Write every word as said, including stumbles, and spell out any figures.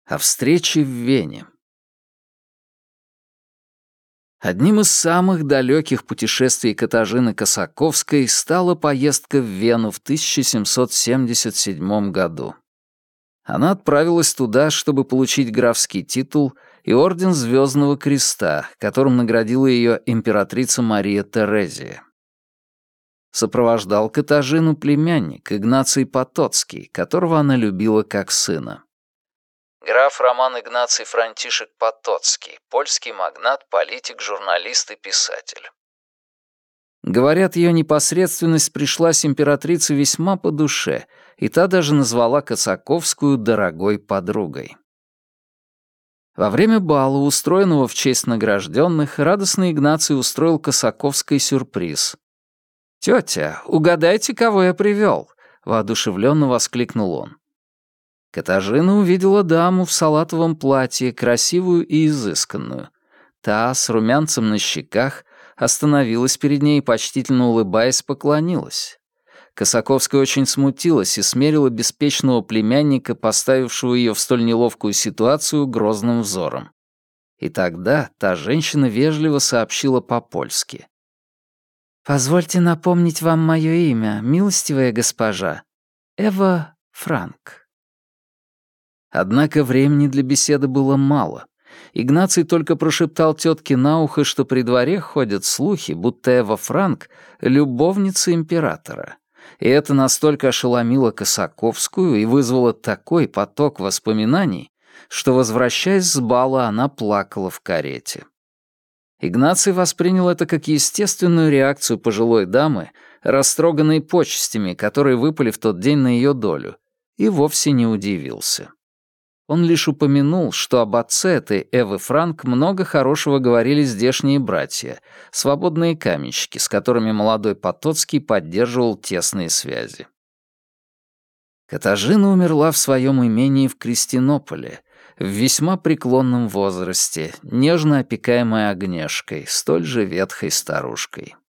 О встрече в Вене. Одним из самых далеких путешествий Катажины Косаковской стала поездка в Вену в тысяча семьсот семьдесят седьмом году. Она отправилась туда, чтобы получить графский титул и орден Звездного Креста, которым наградила ее императрица Мария Терезия. Сопровождал Катажину племянник Игнаций Потоцкий, которого она любила как сына. Граф Роман Игнаций Франтишек Потоцкий, польский магнат, политик, журналист и писатель. Говорят, ее непосредственность пришлась императрице весьма по душе, и та даже назвала Косаковскую дорогой подругой. Во время бала, устроенного в честь награжденных, радостный Игнаций устроил Косаковской сюрприз. «Тетя, угадайте, кого я привел!» — воодушевленно воскликнул он. Катажина увидела даму в салатовом платье, красивую и изысканную. Та, с румянцем на щеках, остановилась перед ней и, почтительно улыбаясь, поклонилась. Косаковская очень смутилась и смерила беспечного племянника, поставившего ее в столь неловкую ситуацию, грозным взором. И тогда та женщина вежливо сообщила по-польски. «Позвольте напомнить вам мое имя, милостивая госпожа. Эва Франк». Однако времени для беседы было мало. Игнаций только прошептал тетке на ухо, что при дворе ходят слухи, будто Эва Франк — любовница императора. И это настолько ошеломило Косаковскую и вызвало такой поток воспоминаний, что, возвращаясь с бала, она плакала в карете. Игнаций воспринял это как естественную реакцию пожилой дамы, растроганной почестями, которые выпали в тот день на ее долю, и вовсе не удивился. Он лишь упомянул, что об отце этой Эвы Франк много хорошего говорили здешние братья, свободные каменщики, с которыми молодой Потоцкий поддерживал тесные связи. Катажина умерла в своем имении в Крестинополе, в весьма преклонном возрасте, нежно опекаемая Агнешкой, столь же ветхой старушкой.